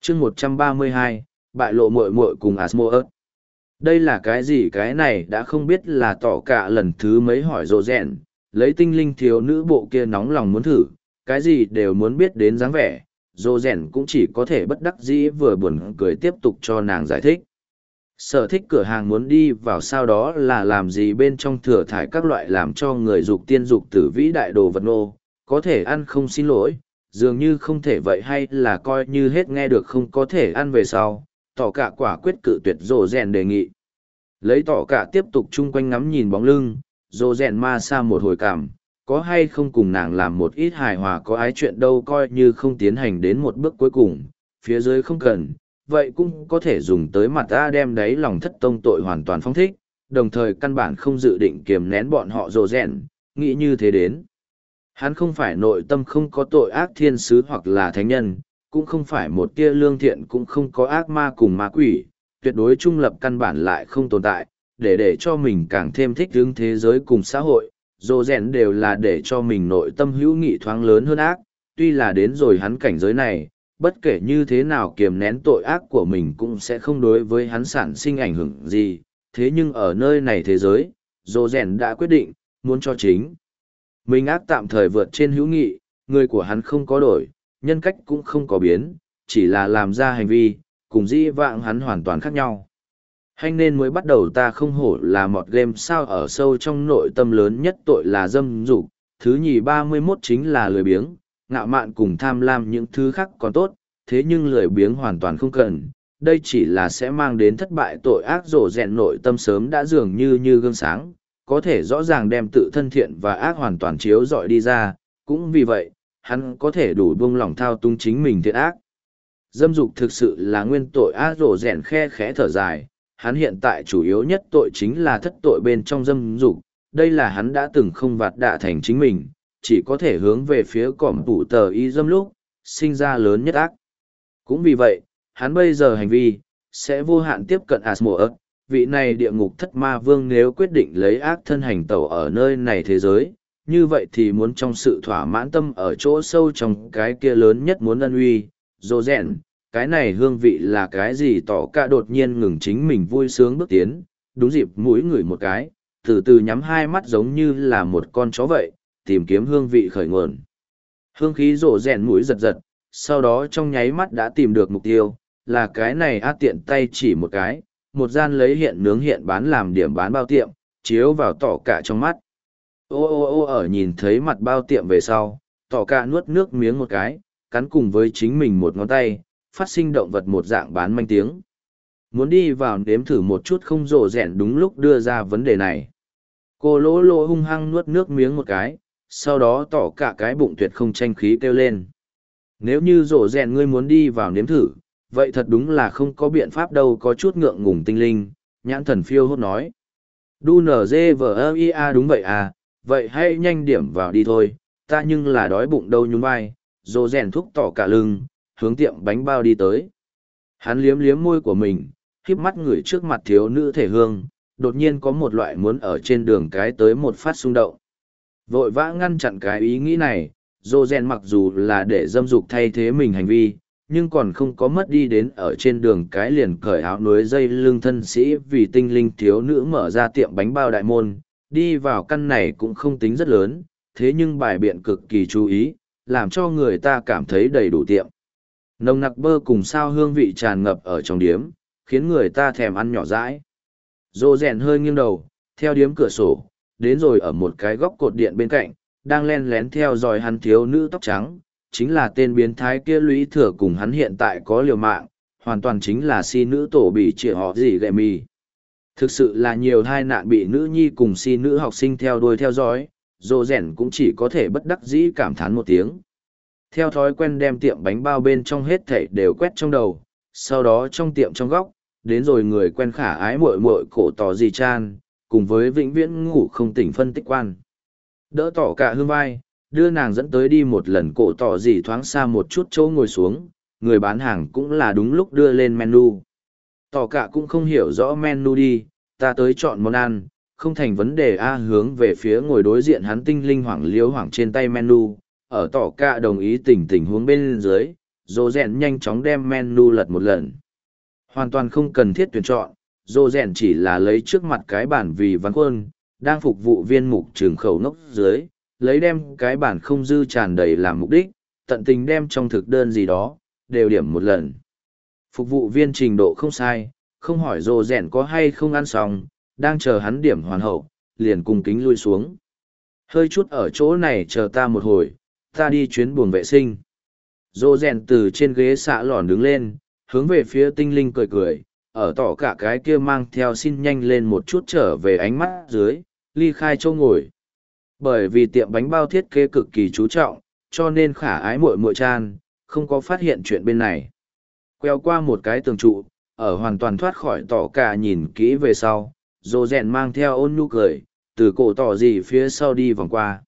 chương 132, bại lộ muội muội cùng Asmodeus. Đây là cái gì? Cái này đã không biết là tỏ cả lần thứ mấy hỏi rộ rẹn, lấy tinh linh thiếu nữ bộ kia nóng lòng muốn thử, cái gì đều muốn biết đến dáng vẻ, rộ rẹn cũng chỉ có thể bất đắc dĩ vừa buồn cười tiếp tục cho nàng giải thích. Sở thích cửa hàng muốn đi vào sau đó là làm gì, bên trong thừa thải các loại làm cho người dục tiên dục tử vĩ đại đồ vật nô, có thể ăn không xin lỗi, dường như không thể vậy hay là coi như hết nghe được không có thể ăn về sau, tỏ cả quả quyết cự tuyệt rồ rèn đề nghị. Lấy tỏ cả tiếp tục chung quanh ngắm nhìn bóng lưng, rồ rèn ma xa một hồi cảm, có hay không cùng nàng làm một ít hài hòa có ái chuyện đâu, coi như không tiến hành đến một bước cuối cùng, phía dưới không cần, vậy cũng có thể dùng tới mặt ta đem đấy lòng thất tông tội hoàn toàn phong thích, đồng thời căn bản không dự định kiềm nén bọn họ rồ rèn, nghĩ như thế đến. Hắn không phải nội tâm không có tội ác thiên sứ hoặc là thánh nhân, cũng không phải một tia lương thiện, cũng không có ác ma cùng ma quỷ, tuyệt đối trung lập căn bản lại không tồn tại, để cho mình càng thêm thích ứng thế giới cùng xã hội, dồ rèn đều là để cho mình nội tâm hữu nghị thoáng lớn hơn ác, tuy là đến rồi hắn cảnh giới này, bất kể như thế nào kiềm nén tội ác của mình cũng sẽ không đối với hắn sản sinh ảnh hưởng gì, thế nhưng ở nơi này thế giới, dồ rèn đã quyết định, muốn cho chính mình ác tạm thời vượt trên hữu nghị, người của hắn không có đổi, nhân cách cũng không có biến, chỉ là làm ra hành vi, cùng dĩ vãng hắn hoàn toàn khác nhau. Hành nên mới bắt đầu ta không hổ là một game sao, ở sâu trong nội tâm lớn nhất tội là dâm dục, thứ nhì 31 chính là lười biếng, ngạo mạn cùng tham lam, những thứ khác còn tốt, thế nhưng lười biếng hoàn toàn không cần, đây chỉ là sẽ mang đến thất bại. Tội ác rổ rèn nội tâm sớm đã dường như gương sáng, có thể rõ ràng đem tự thân thiện và ác hoàn toàn chiếu rọi đi ra, cũng vì vậy, hắn có thể đủ buông lỏng thao túng chính mình thiện ác. Dâm dục thực sự là nguyên tội. Ác rổ rèn khe khẽ thở dài, hắn hiện tại chủ yếu nhất tội chính là thất tội bên trong dâm dục, đây là hắn đã từng không vạt đạ thành chính mình, chỉ có thể hướng về phía cỏm tủ tờ y dâm lúc, sinh ra lớn nhất ác. Cũng vì vậy, hắn bây giờ hành vi, sẽ vô hạn tiếp cận Asmodeus, vị này địa ngục thất ma vương. Nếu quyết định lấy ác thân hành tẩu ở nơi này thế giới, như vậy thì muốn trong sự thỏa mãn tâm ở chỗ sâu trong cái kia lớn nhất muốn ân uy, dô rèn, cái này hương vị là cái gì? Tỏ cả đột nhiên ngừng chính mình vui sướng bước tiến, đúng dịp mũi ngửi một cái, từ từ nhắm hai mắt giống như là một con chó vậy, tìm kiếm hương vị khởi nguồn. Hương khí rổ rèn mũi giật giật, sau đó trong nháy mắt đã tìm được mục tiêu, là cái này tiện tay chỉ một cái, một gian lấy hiện nướng hiện bán làm điểm bán bao tiệm, chiếu vào tỏ cả trong mắt. Ở nhìn thấy mặt bao tiệm về sau, tỏ cả nuốt nước miếng một cái, cắn cùng với chính mình một ngón tay, phát sinh động vật một dạng bán manh tiếng. Muốn đi vào nếm thử một chút không? Rổ rèn đúng lúc đưa ra vấn đề này. Cô lỗ lỗ hung hăng nuốt nước miếng một cái, sau đó tỏ cả cái bụng tuyệt không tranh khí kêu lên. Nếu như rổ rèn ngươi muốn đi vào nếm thử, vậy thật đúng là không có biện pháp đâu. Có chút ngượng ngùng tinh linh, nhãn thần phiêu hốt nói. Đu nở dê vờ ia, đúng vậy à, vậy hãy nhanh điểm vào đi thôi, ta nhưng là đói bụng đâu. Nhún vai, rổ rèn thúc tỏ cả lưng, hướng tiệm bánh bao đi tới. Hắn liếm liếm môi của mình, khép mắt ngửi trước mặt thiếu nữ thể hương, đột nhiên có một loại muốn ở trên đường cái tới một phát xung động. Vội vã ngăn chặn cái ý nghĩ này, dô rèn mặc dù là để dâm dục thay thế mình hành vi, nhưng còn không có mất đi đến ở trên đường cái liền cởi áo núi dây lưng thân sĩ vì tinh linh thiếu nữ mở ra tiệm bánh bao đại môn. Đi vào căn này cũng không tính rất lớn, thế nhưng bài biện cực kỳ chú ý, làm cho người ta cảm thấy đầy đủ tiệm. Nồng nặc bơ cùng sao hương vị tràn ngập ở trong điếm, khiến người ta thèm ăn nhỏ dãi. Dô rèn hơi nghiêng đầu, theo điếm cửa sổ, đến rồi ở một cái góc cột điện bên cạnh, đang len lén theo dõi hắn thiếu nữ tóc trắng, chính là tên biến thái kia lũy thừa cùng hắn hiện tại có liều mạng, hoàn toàn chính là si nữ tổ bị trịa họ gì gệ mì. Thực sự là nhiều tai nạn bị nữ nhi cùng si nữ học sinh theo đuôi theo dõi, dô rèn cũng chỉ có thể bất đắc dĩ cảm thán một tiếng. Theo thói quen đem tiệm bánh bao bên trong hết thảy đều quét trong đầu, sau đó trong tiệm trong góc, đến rồi người quen khả ái muội muội cổ tỏ gì chan, cùng với vĩnh viễn ngủ không tỉnh phân tích quan. Đỡ tỏ cả hương vai, đưa nàng dẫn tới đi một lần. Cổ tỏ gì thoáng xa một chút chỗ ngồi xuống, người bán hàng cũng là đúng lúc đưa lên menu. Tỏ cả cũng không hiểu rõ menu đi, ta tới chọn món ăn, không thành vấn đề a. Hướng về phía ngồi đối diện hắn tinh linh hoảng liếu hoảng trên tay menu, ở tỏ cả đồng ý tình huống bên dưới, Dô rèn nhanh chóng đem menu lật một lần. Hoàn toàn không cần thiết tuyển chọn, dô rèn chỉ là lấy trước mặt cái bản vì văn khuôn, đang phục vụ viên mục trường khẩu nốc dưới, lấy đem cái bản không dư tràn đầy làm mục đích, tận tình đem trong thực đơn gì đó, đều điểm một lần. Phục vụ viên trình độ không sai, không hỏi dô rèn có hay không ăn xong, đang chờ hắn điểm hoàn hậu, liền cung kính lui xuống. Hơi chút ở chỗ này chờ ta một hồi, ta đi chuyến buồng vệ sinh. Dô rèn từ trên ghế xạ lòn đứng lên, hướng về phía tinh linh cười cười, ở tỏ cả cái kia mang theo xin nhanh lên một chút trở về ánh mắt dưới, ly khai chỗ ngồi. Bởi vì tiệm bánh bao thiết kế cực kỳ chú trọng, cho nên khả ái muội muội chan, không có phát hiện chuyện bên này. Queo qua một cái tường trụ, ở hoàn toàn thoát khỏi tỏ cả nhìn kỹ về sau, dô rèn mang theo ôn nhu cười, từ cổ tỏ gì phía sau đi vòng qua.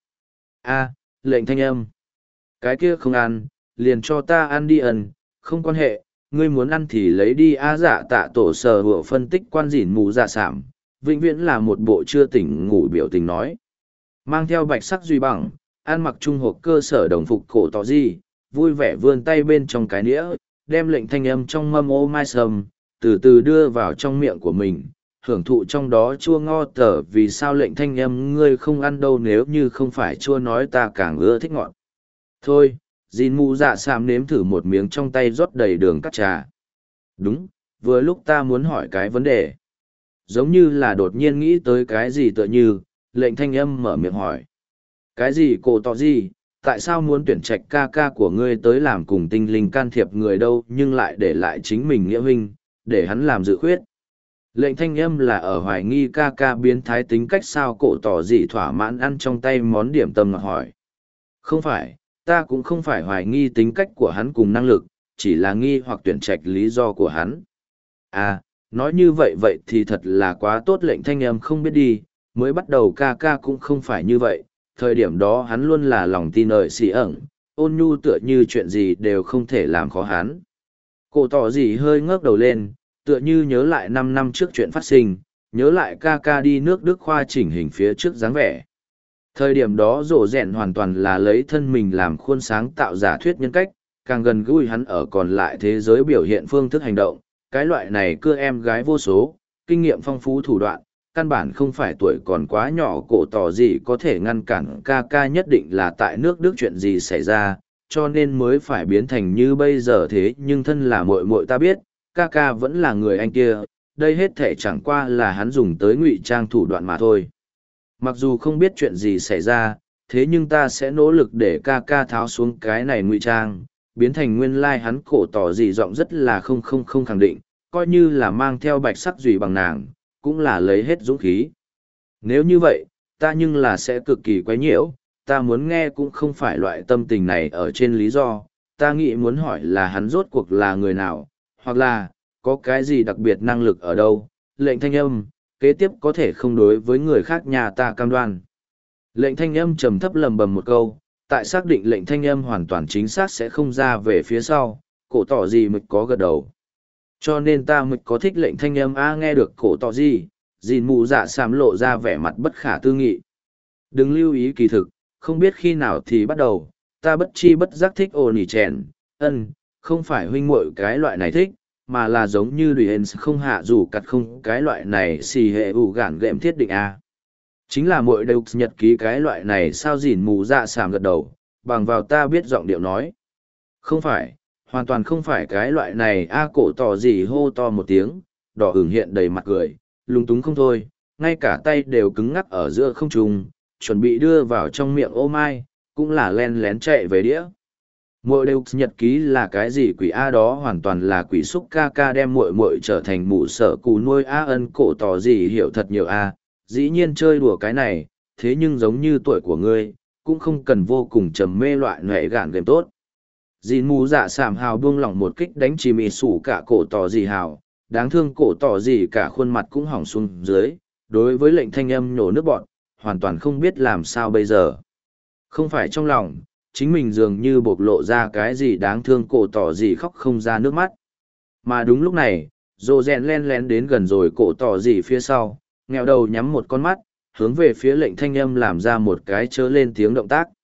A, lệnh thanh âm. Cái kia không ăn, liền cho ta ăn đi ẩn, không quan hệ, ngươi muốn ăn thì lấy đi a dạ tạ tổ sờ hựa phân tích quan dỉn mù dạ sảm, vĩnh viễn là một bộ chưa tỉnh ngủ biểu tình nói. Mang theo bạch sắc duy bằng, ăn mặc trung hộp cơ sở đồng phục cổ tỏ gì, vui vẻ vươn tay bên trong cái nĩa, đem lệnh thanh âm trong mâm ô mai sầm, từ từ đưa vào trong miệng của mình, hưởng thụ trong đó chua ngo tở vì sao lệnh thanh âm ngươi không ăn đâu nếu như không phải chua nói ta càng ưa thích ngọt. Thôi, dìn mù dạ sảm nếm thử một miếng trong tay rót đầy đường cắt trà. Đúng, vừa lúc ta muốn hỏi cái vấn đề. Giống như là đột nhiên nghĩ tới cái gì tựa như, lệnh thanh âm mở miệng hỏi. Cái gì cổ tỏ gì, tại sao muốn tuyển trạch ca ca của ngươi tới làm cùng tinh linh can thiệp người đâu nhưng lại để lại chính mình nghĩa huynh, để hắn làm dự khuyết. Lệnh thanh âm là ở hoài nghi ca ca biến thái tính cách sao cổ tỏ gì thỏa mãn ăn trong tay món điểm tâm ngọt hỏi. Không phải, ta cũng không phải hoài nghi tính cách của hắn cùng năng lực, chỉ là nghi hoặc tuyển trạch lý do của hắn. À, nói như vậy vậy thì thật là quá tốt lệnh thanh âm không biết đi, mới bắt đầu ca ca cũng không phải như vậy, thời điểm đó hắn luôn là lòng tin ợi xì ẩn, ôn nhu tựa như chuyện gì đều không thể làm khó hắn. Cổ tỏ gì hơi ngước đầu lên, tựa như nhớ lại 5 năm trước chuyện phát sinh, nhớ lại ca ca đi nước Đức khoa chỉnh hình phía trước dáng vẻ. Thời điểm đó rổ rẹn hoàn toàn là lấy thân mình làm khuôn sáng tạo giả thuyết nhân cách, càng gần gũi hắn ở còn lại thế giới biểu hiện phương thức hành động, cái loại này cưa em gái vô số, kinh nghiệm phong phú thủ đoạn, căn bản không phải tuổi còn quá nhỏ cổ tỏ gì có thể ngăn cản ca ca nhất định là tại nước Đức chuyện gì xảy ra, cho nên mới phải biến thành như bây giờ thế nhưng thân là muội muội ta biết, ca ca vẫn là người anh kia, đây hết thể chẳng qua là hắn dùng tới ngụy trang thủ đoạn mà thôi. Mặc dù không biết chuyện gì xảy ra, thế nhưng ta sẽ nỗ lực để ca ca tháo xuống cái này ngụy trang, biến thành nguyên lai hắn cổ tỏ gì giọng rất là không khẳng định, coi như là mang theo bạch sắc dùy bằng nàng, cũng là lấy hết dũng khí. Nếu như vậy, ta nhưng là sẽ cực kỳ quấy nhiễu, ta muốn nghe cũng không phải loại tâm tình này ở trên lý do, ta nghĩ muốn hỏi là hắn rốt cuộc là người nào, hoặc là, có cái gì đặc biệt năng lực ở đâu, lệnh thanh âm, kế tiếp có thể không đối với người khác nhà ta cam đoan. Lệnh thanh âm trầm thấp lầm bầm một câu, tại xác định lệnh thanh âm hoàn toàn chính xác sẽ không ra về phía sau, cổ tỏ gì mực có gật đầu. Cho nên ta mực có thích lệnh thanh âm nghe được cổ tỏ gì, dìn mù dạ sám lộ ra vẻ mặt bất khả tư nghị. Đừng lưu ý kỳ thực, không biết khi nào thì bắt đầu, ta bất chi bất giác thích ồn ỉ chèn, không phải huynh muội cái loại này thích, mà là giống như đùi hên không hạ dù cặt không cái loại này xì hệ ủ gản gệm thiết định a. Chính là muội đều nhật ký cái loại này sao dìn mù dạ sàm gật đầu, bằng vào ta biết giọng điệu nói. Không phải, hoàn toàn không phải cái loại này cổ tỏ gì hô to một tiếng, đỏ ửng hiện đầy mặt cười, lung túng không thôi, ngay cả tay đều cứng ngắc ở giữa không trung, chuẩn bị đưa vào trong miệng ô mai, cũng là len lén chạy về đĩa. Muội đều nhật ký là cái gì quỷ đó hoàn toàn là quỷ xúc ca ca đem muội trở thành mụ sở cù nuôi cổ tỏ gì hiểu thật nhiều dĩ nhiên chơi đùa cái này, thế nhưng giống như tuổi của ngươi, cũng không cần vô cùng trầm mê loại nhuệ gạn game tốt. Dìn mù dạ sảm hào buông lỏng một kích đánh chìm ỉ sủ cả cổ tỏ gì hào, đáng thương cổ tỏ gì cả khuôn mặt cũng hỏng xuống dưới, đối với lệnh thanh âm nhổ nước bọn, hoàn toàn không biết làm sao bây giờ. Không phải trong lòng, chính mình dường như bộc lộ ra cái gì đáng thương cổ tỏ gì khóc không ra nước mắt. Mà đúng lúc này, rồ rèn len lén đến gần rồi cổ tỏ gì phía sau, nghèo đầu nhắm một con mắt, hướng về phía lệnh thanh âm làm ra một cái chớ lên tiếng động tác.